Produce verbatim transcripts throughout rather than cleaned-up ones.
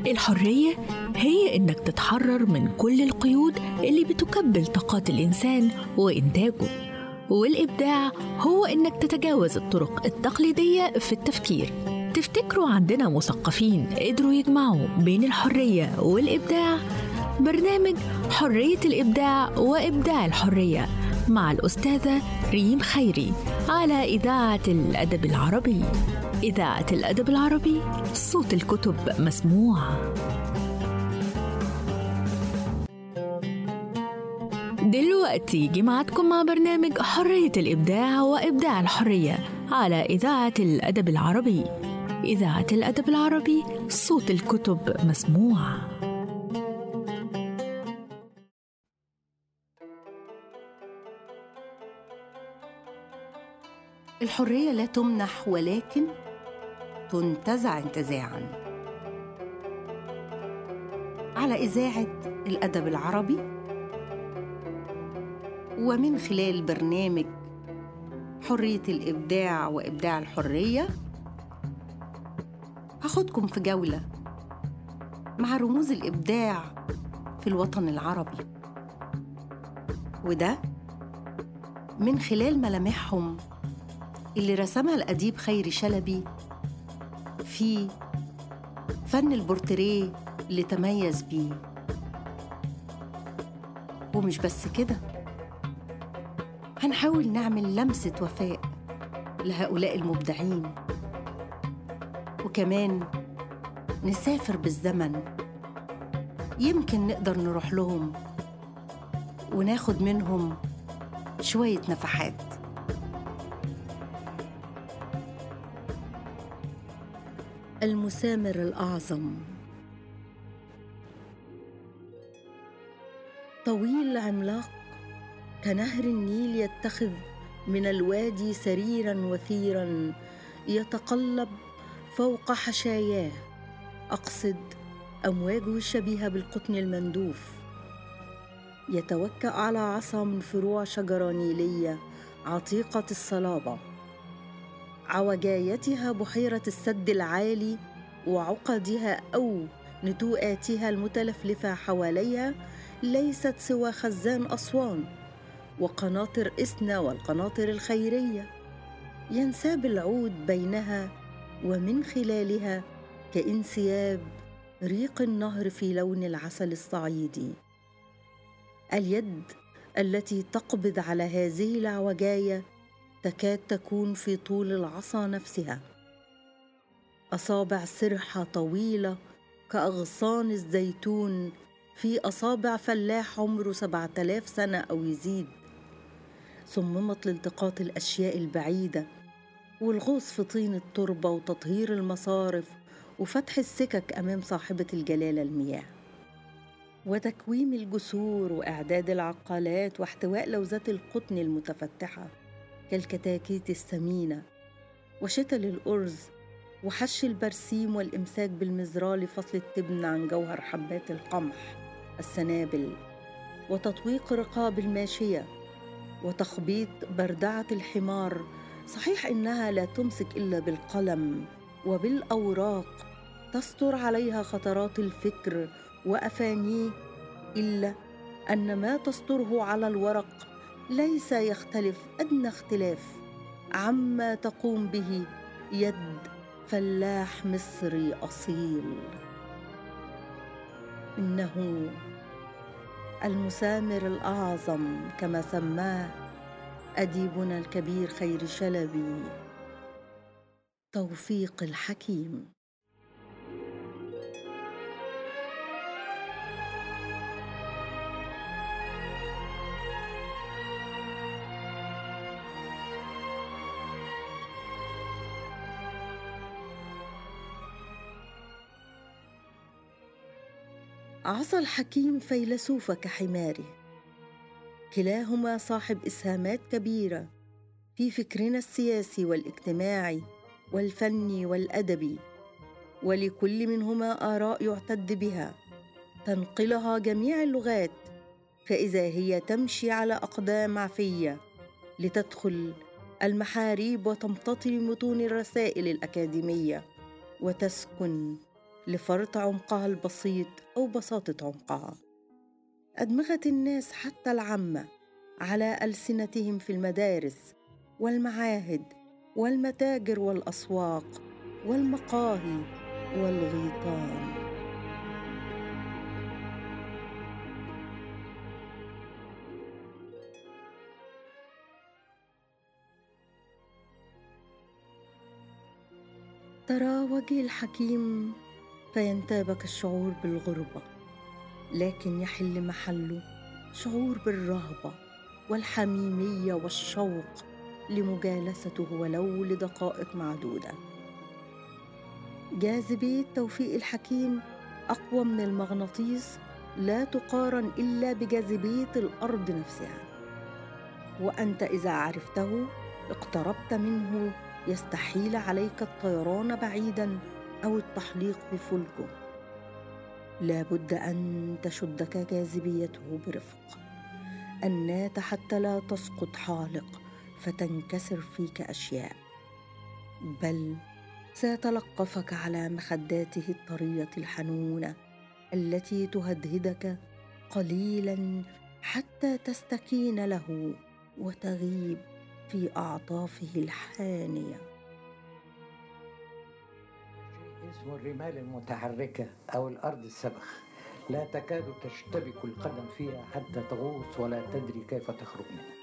الحرية هي إنك تتحرر من كل القيود اللي بتكبل طاقات الإنسان وإنتاجه، والإبداع هو إنك تتجاوز الطرق التقليدية في التفكير. تفتكروا عندنا مثقفين قدروا يجمعوا بين الحرية والإبداع؟ برنامج حرية الإبداع وإبداع الحرية مع الأستاذة ريم خيري على إذاعة الأدب العربي. إذاعة الأدب العربي، صوت الكتب مسموع. دلوقتي جمعتكم مع برنامج حرية الإبداع وإبداع الحرية على إذاعة الأدب العربي. إذاعة الأدب العربي، صوت الكتب مسموع. الحرية لا تمنح ولكن تنتزع انتزاعاً. على إذاعة الأدب العربي ومن خلال برنامج حرية الإبداع وإبداع الحرية هاخدكم في جولة مع رموز الإبداع في الوطن العربي، وده من خلال ملامحهم اللي رسمها الأديب خيري شلبي في فن البورتريه اللي تميز بيه. ومش بس كده، هنحاول نعمل لمسة وفاء لهؤلاء المبدعين، وكمان نسافر بالزمن، يمكن نقدر نروح لهم وناخد منهم شوية نفحات. المسامر الأعظم طويل عملاق كنهر النيل، يتخذ من الوادي سريراً وثيراً يتقلب فوق حشاياه، أقصد أمواجه الشبيهة بالقطن المندوف. يتوكأ على عصا من فروع شجرة نيلية عتيقة الصلابة، عوجايتها بحيرة السد العالي وعقدها أو نتوءاتها المتلفلفة حواليها ليست سوى خزان أسوان وقناطر إسنا والقناطر الخيرية، ينساب العود بينها ومن خلالها كانسياب ريق النهر في لون العسل الصعيدي. اليد التي تقبض على هذه العوجاية تكاد تكون في طول العصا نفسها، أصابع سرحة طويلة كأغصان الزيتون في أصابع فلاح عمره سبعة آلاف سنة أو يزيد، صممت لالتقاط الأشياء البعيدة والغوص في طين التربة وتطهير المصارف وفتح السكك أمام صاحبة الجلالة المياه، وتكويم الجسور وإعداد العقالات واحتواء لوزات القطن المتفتحة كالكتاكيت الثمينة، وشتل الأرز وحش البرسيم والإمساك بالمزرعة لفصل التبن عن جوهر حبات القمح السنابل، وتطويق رقاب الماشية وتخبيط بردعة الحمار. صحيح إنها لا تمسك إلا بالقلم وبالأوراق تستر عليها خطرات الفكر وأفانيه، إلا أن ما تستره على الورق ليس يختلف أدنى اختلاف عما تقوم به يد فلاح مصري أصيل. إنه المسامر الأعظم كما سماه أديبنا الكبير خيري شلبي، توفيق الحكيم. عصا الحكيم فيلسوف كحماره، كلاهما صاحب إسهامات كبيرة في فكرنا السياسي والاجتماعي والفني والأدبي، ولكل منهما آراء يعتد بها تنقلها جميع اللغات، فإذا هي تمشي على أقدام عفية لتدخل المحاريب وتمتطي متون الرسائل الأكاديمية وتسكن لفرط عمقها البسيط أو بساطة عمقها. أدمغت الناس حتى العامة على ألسنتهم في المدارس والمعاهد والمتاجر والأسواق والمقاهي والغيطان. ترى وجه الحكيم فينتابك الشعور بالغربة، لكن يحل محله شعور بالرهبة والحميمية والشوق لمجالسته ولو لدقائق معدودة. جاذبية توفيق الحكيم أقوى من المغناطيس، لا تقارن إلا بجاذبية الأرض نفسها، وأنت إذا عرفته اقتربت منه يستحيل عليك الطيران بعيداً أو التحليق بفلكه. لا بد أن تشدك جاذبيته برفق، النات حتى لا تسقط حالق فتنكسر فيك أشياء، بل سيتلقفك على مخداته الطرية الحنونة التي تهدهدك قليلاً حتى تستكين له وتغيب في أعطافه الحانية. شيء اسمه الرمال المتحركة أو الأرض السبخ، لا تكاد تشتبك القدم فيها حتى تغوص ولا تدري كيف تخرج منها.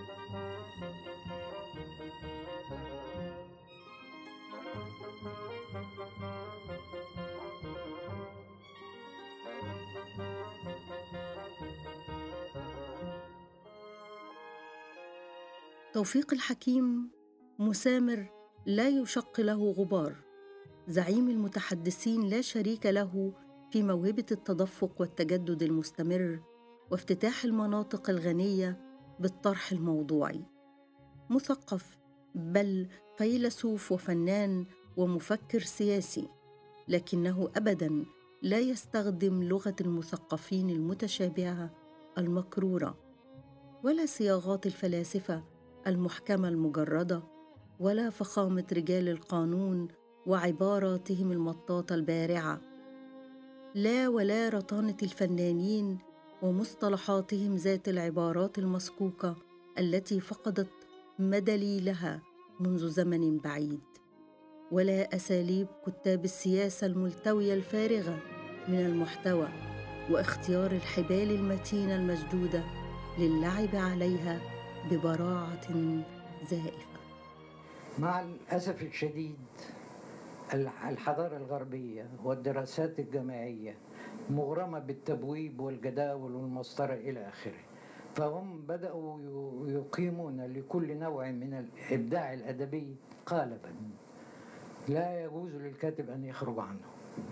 توفيق الحكيم مسامر لا يشق له غبار، زعيم المتحدثين لا شريك له في موهبة التدفق والتجدد المستمر وافتتاح المناطق الغنية بالطرح الموضوعي. مثقف، بل فيلسوف وفنان ومفكر سياسي، لكنه أبداً لا يستخدم لغة المثقفين المتشابهة المكرورة، ولا صياغات الفلاسفة المحكمة المجردة، ولا فخامة رجال القانون وعباراتهم المطاطة البارعة، لا ولا رطانة الفنانين ومصطلحاتهم ذات العبارات المصكوكة التي فقدت مدليلها منذ زمن بعيد، ولا أساليب كتاب السياسة الملتوية الفارغة من المحتوى واختيار الحبال المتينة المشدودة للعب عليها ببراعة زائفة. مع الأسف الشديد الحضارة الغربية والدراسات الجامعية مغرمة بالتبويب والجداول والمسطرة إلى آخره، فهم بدأوا يقيمون لكل نوع من الإبداع الأدبي قالبا لا يجوز للكاتب أن يخرج عنه،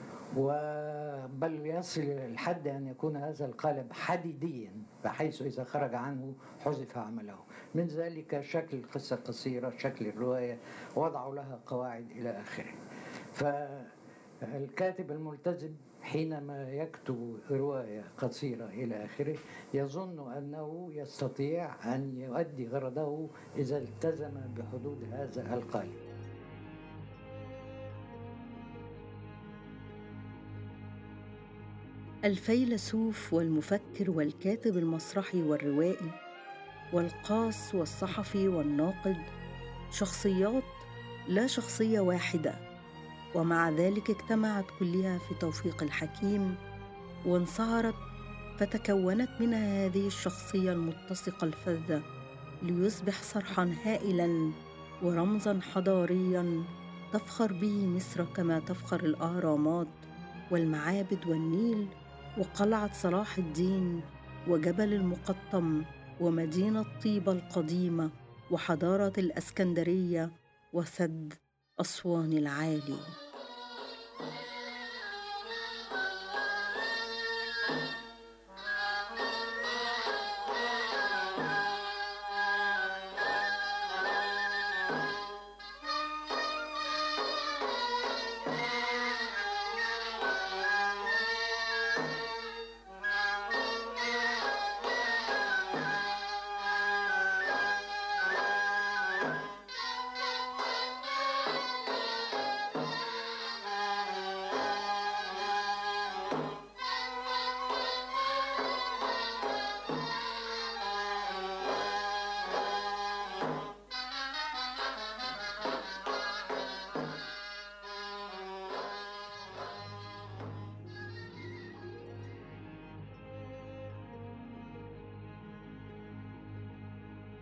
بل يصل الحد أن يكون هذا القالب حديديا بحيث إذا خرج عنه حذف عمله. من ذلك شكل القصة القصيرة، شكل الرواية، وضعوا لها قواعد إلى آخره. فالكاتب الملتزم حينما يكتب رواية قصيرة إلى آخره يظن أنه يستطيع أن يؤدي غرضه إذا التزم بحدود هذا القالب. الفيلسوف والمفكر والكاتب المسرحي والروائي والقاص والصحفي والناقد شخصيات لا شخصية واحدة، ومع ذلك اجتمعت كلها في توفيق الحكيم وانصهرت فتكونت منها هذه الشخصية المتسقة الفذة ليصبح صرحاً هائلاً ورمزاً حضارياً تفخر به مصر كما تفخر الأهرامات والمعابد والنيل وقلعة صلاح الدين وجبل المقطم ومدينة طيبة القديمة وحضارة الإسكندرية وسد أسوان العالي.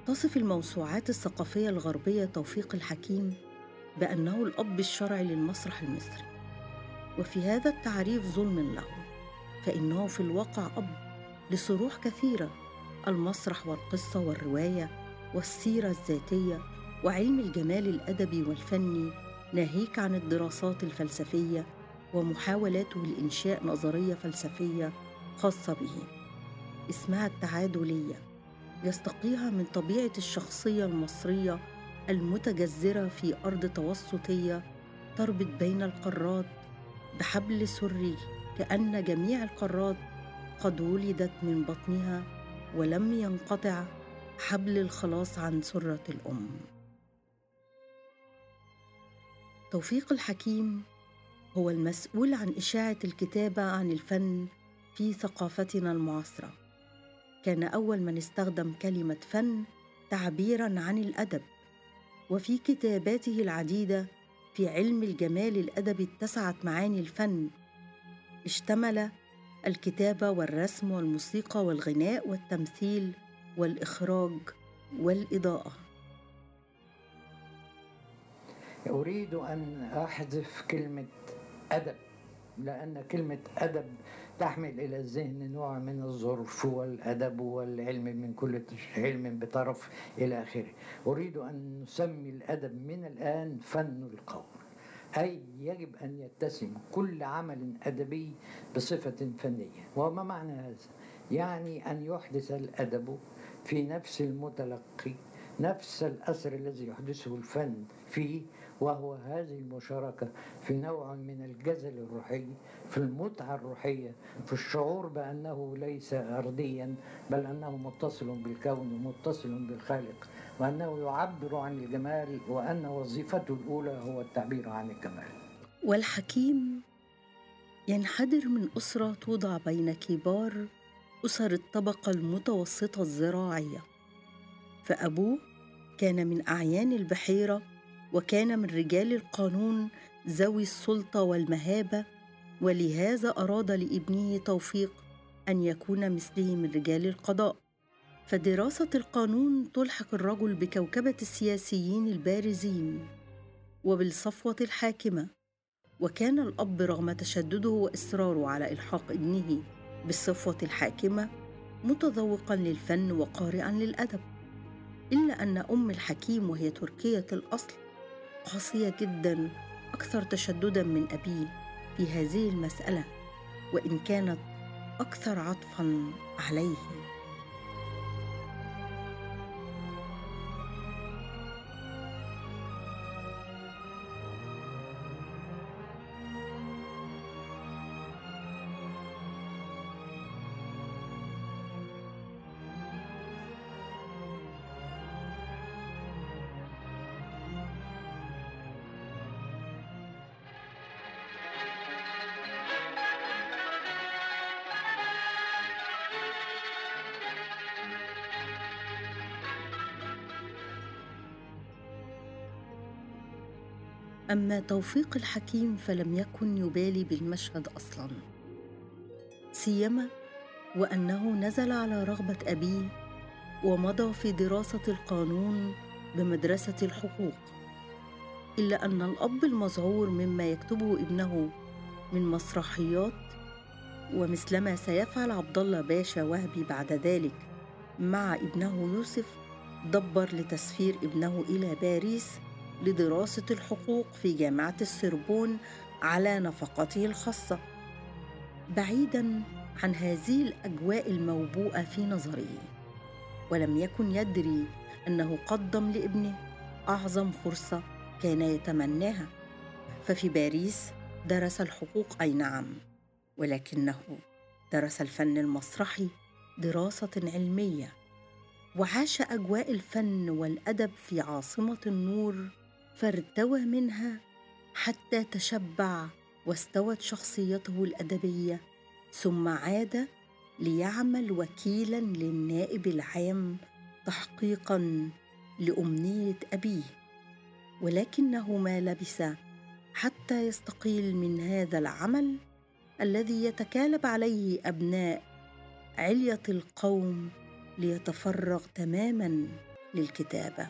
تصف الموسوعات الثقافية الغربية توفيق الحكيم بأنه الأب الشرعي للمسرح المصري، وفي هذا التعريف ظلم له، فإنه في الواقع أب لصروح كثيرة: المسرح والقصة والرواية والسيرة الذاتية وعلم الجمال الأدبي والفني، ناهيك عن الدراسات الفلسفية ومحاولاته لإنشاء نظرية فلسفية خاصة به اسمها التعادلية، يستقيها من طبيعة الشخصية المصرية المتجذرة في أرض توسطية تربط بين القارات بحبل سري، كأن جميع القارات قد ولدت من بطنها ولم ينقطع حبل الخلاص عن سرة الأم. توفيق الحكيم هو المسؤول عن إشاعة الكتابة عن الفن في ثقافتنا المعاصرة. كان أول من استخدم كلمة فن تعبيراً عن الأدب، وفي كتاباته العديدة في علم الجمال الأدبي اتسعت معاني الفن، اشتمل الكتابة والرسم والموسيقى والغناء والتمثيل والإخراج والإضاءة. أريد أن أحذف كلمة أدب، لأن كلمة أدب تحمل إلى الذهن نوع من الظرف والأدب والعلم من كل علم بطرف إلى آخره. أريد أن نسمي الأدب من الآن فن القول، أي يجب أن يتسم كل عمل أدبي بصفة فنية. وما معنى هذا؟ يعني أن يحدث الأدب في نفس المتلقي نفس الأثر الذي يحدثه الفن فيه، وهو هذه المشاركة في نوع من الجزل الروحي، في المتعة الروحية، في الشعور بأنه ليس أرضيا بل أنه متصل بالكون ومتصل بالخالق، وأنه يعبر عن الجمال، وأن وظيفته الأولى هو التعبير عن الجمال. والحكيم ينحدر من أسرة توضع بين كبار أسر الطبقة المتوسطة الزراعية، فأبوه كان من أعيان البحيرة، وكان من رجال القانون ذوي السلطة والمهابة، ولهذا أراد لابنه توفيق أن يكون مثله من رجال القضاء. فدراسة القانون تلحق الرجل بكوكبة السياسيين البارزين وبالصفوة الحاكمة، وكان الأب رغم تشدده وإصراره على إلحاق ابنه بالصفوة الحاكمة متذوقاً للفن وقارئاً للأدب، إلا أن أم الحكيم وهي تركية الأصل قاسية جداً، أكثر تشدداً من أبيه في هذه المسألة، وإن كانت أكثر عطفاً عليه. أما توفيق الحكيم فلم يكن يبالي بالمشهد أصلاً، سيما وأنه نزل على رغبة أبيه ومضى في دراسة القانون بمدرسة الحقوق. إلا أن الأب المذعور مما يكتبه ابنه من مسرحيات، ومثلما سيفعل عبد الله باشا وهبي بعد ذلك مع ابنه يوسف، دبر لتسفير ابنه إلى باريس لدراسة الحقوق في جامعة السوربون على نفقته الخاصة، بعيداً عن هذه الأجواء الموبوءة في نظره. ولم يكن يدري أنه قدم لابنه أعظم فرصة كان يتمناها، ففي باريس درس الحقوق أي نعم، ولكنه درس الفن المسرحي دراسة علمية، وعاش أجواء الفن والأدب في عاصمة النور، فارتوى منها حتى تشبع واستوت شخصيته الأدبية، ثم عاد ليعمل وكيلاً للنائب العام تحقيقاً لأمنية أبيه. ولكنه ما لبث حتى يستقيل من هذا العمل الذي يتكالب عليه أبناء علية القوم، ليتفرغ تماماً للكتابة.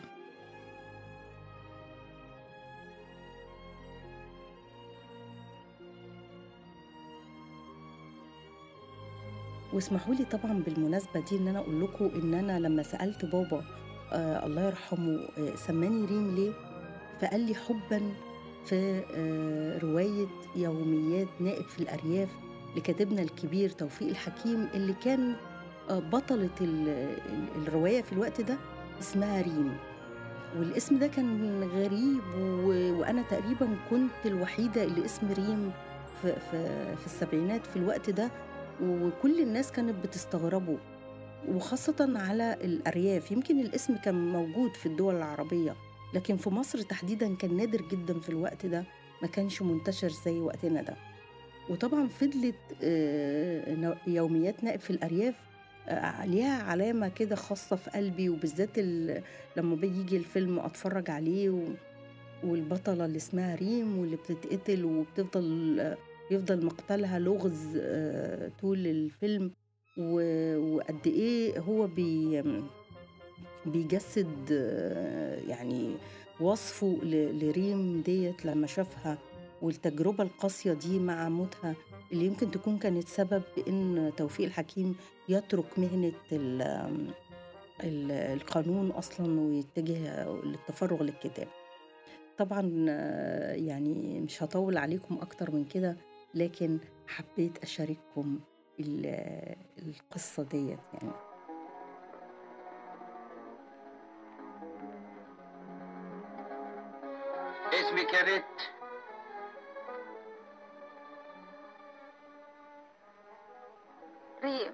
واسمحوا لي طبعا بالمناسبة دي ان انا اقول لكم ان انا لما سألت بابا آه الله يرحمه آه سماني ريم ليه، فقال لي حبا في آه رواية يوميات نائب في الأرياف لكاتبنا الكبير توفيق الحكيم، اللي كان آه بطلة الرواية في الوقت ده اسمها ريم. والاسم ده كان غريب و... وأنا تقريبا كنت الوحيدة اللي اسم ريم في, في, في السبعينات في الوقت ده، وكل الناس كانت بتستغربه، وخاصة على الأرياف. يمكن الاسم كان موجود في الدول العربية، لكن في مصر تحديداً كان نادر جداً في الوقت ده، ما كانش منتشر زي وقتنا ده. وطبعاً فضلت يوميات نائب في الأرياف ليها علامة كده خاصة في قلبي، وبالذات لما بيجي الفيلم أتفرج عليه، والبطلة اللي اسمها ريم واللي بتتقتل وبتفضل يفضل مقتلها لغز طول الفيلم، وقد إيه هو بي بيجسد يعني وصفه لريم ديت لما شافها، والتجربة القاسية دي مع موتها اللي يمكن تكون كانت سبب إن توفيق الحكيم يترك مهنة القانون أصلاً ويتجه للتفرغ للكتاب. طبعاً يعني مش هطول عليكم أكتر من كده، لكن حبيت أشارككم القصة ديت. يعني اسمك يا بت؟ ريم.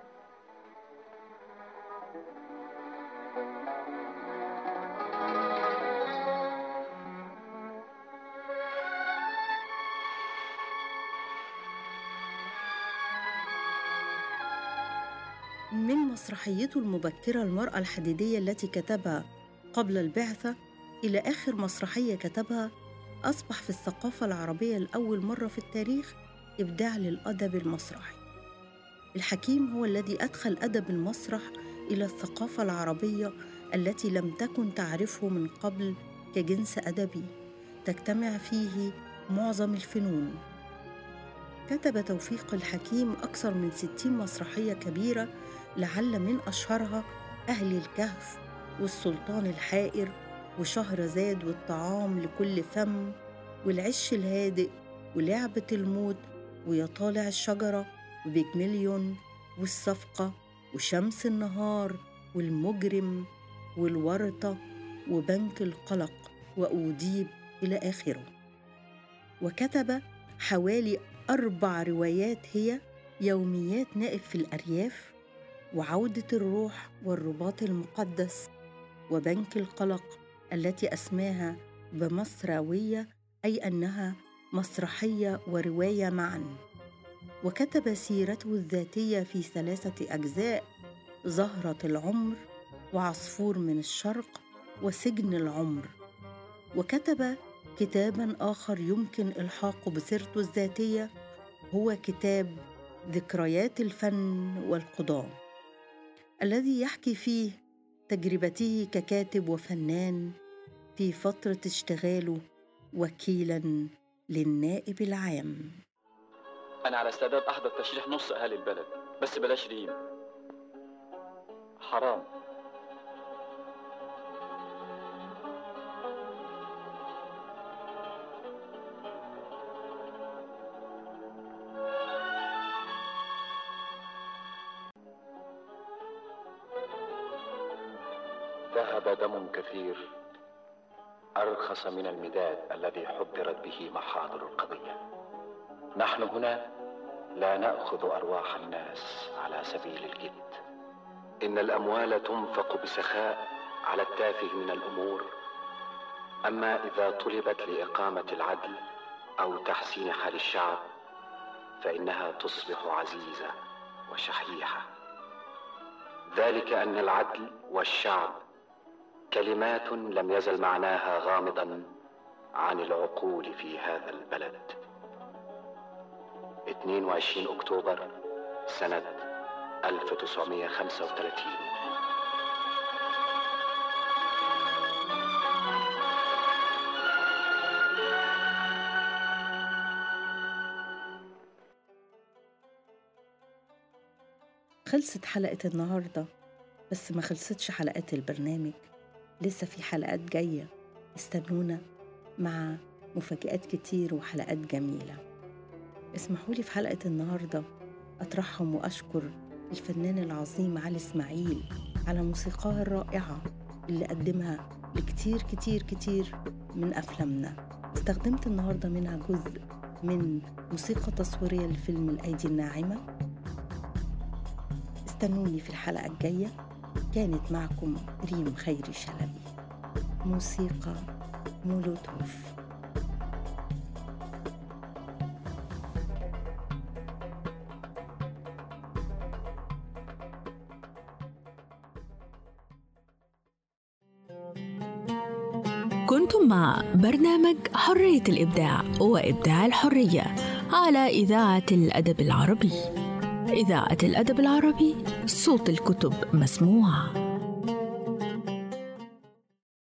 من مسرحيته المبكرة المرأة الحديدية التي كتبها قبل البعثة إلى آخر مسرحية كتبها، أصبح في الثقافة العربية لأول مرة في التاريخ إبداع للأدب المسرحي. الحكيم هو الذي أدخل أدب المسرح إلى الثقافة العربية التي لم تكن تعرفه من قبل كجنس أدبي تجتمع فيه معظم الفنون. كتب توفيق الحكيم أكثر من ستين مسرحية كبيرة، لعل من أشهرها أهل الكهف والسلطان الحائر وشهرزاد والطعام لكل فم والعش الهادئ ولعبة الموت ويا طالع الشجرة وبيجمليون والصفقة وشمس النهار والمجرم والورطة وبنك القلق وأوديب إلى آخره. وكتب حوالي أربع روايات هي يوميات نائب في الأرياف وعودة الروح والرباط المقدس وبنك القلق، التي أسماها بمصراوية، أي أنها مسرحية ورواية معاً. وكتب سيرته الذاتية في ثلاثة أجزاء: زهرة العمر وعصفور من الشرق وسجن العمر. وكتب كتاباً آخر يمكن إلحاقه بسيرته الذاتية، هو كتاب ذكريات الفن والقضاء، الذي يحكي فيه تجربته ككاتب وفنان في فترة اشتغاله وكيلاً للنائب العام. أنا على استعداد أحضر تشريح نص أهالي البلد، بس بلاش ريم، حرام. ذهب دم كثير أرخص من المداد الذي حضرت به محاضر القضية. نحن هنا لا نأخذ أرواح الناس على سبيل الجد. إن الأموال تنفق بسخاء على التافه من الأمور، أما إذا طلبت لإقامة العدل أو تحسين حال الشعب فإنها تصبح عزيزة وشحيحة. ذلك أن العدل والشعب كلمات لم يزل معناها غامضا عن العقول في هذا البلد. اثنين وعشرين أكتوبر سنة ألف وتسعمائة وخمسة وثلاثين. خلصت حلقة النهاردة، بس ما خلصتش حلقات البرنامج، لسه في حلقات جاية. استنونا مع مفاجآت كتير وحلقات جميلة. اسمحوا لي في حلقة النهاردة أترحم وأشكر الفنان العظيم علي إسماعيل على موسيقاه الرائعة اللي قدمها لكتير كتير كتير من أفلامنا. استخدمت النهاردة منها جزء من موسيقى تصويرية لفيلم الأيدي الناعمة. استنوني في الحلقة الجاية. كانت معكم ريم خيري شلبي. موسيقى مولوتوف. كنتم مع برنامج حرية الإبداع وإبداع الحرية على إذاعة الأدب العربي. إذاعة الأدب العربي، صوت الكتب مسموع.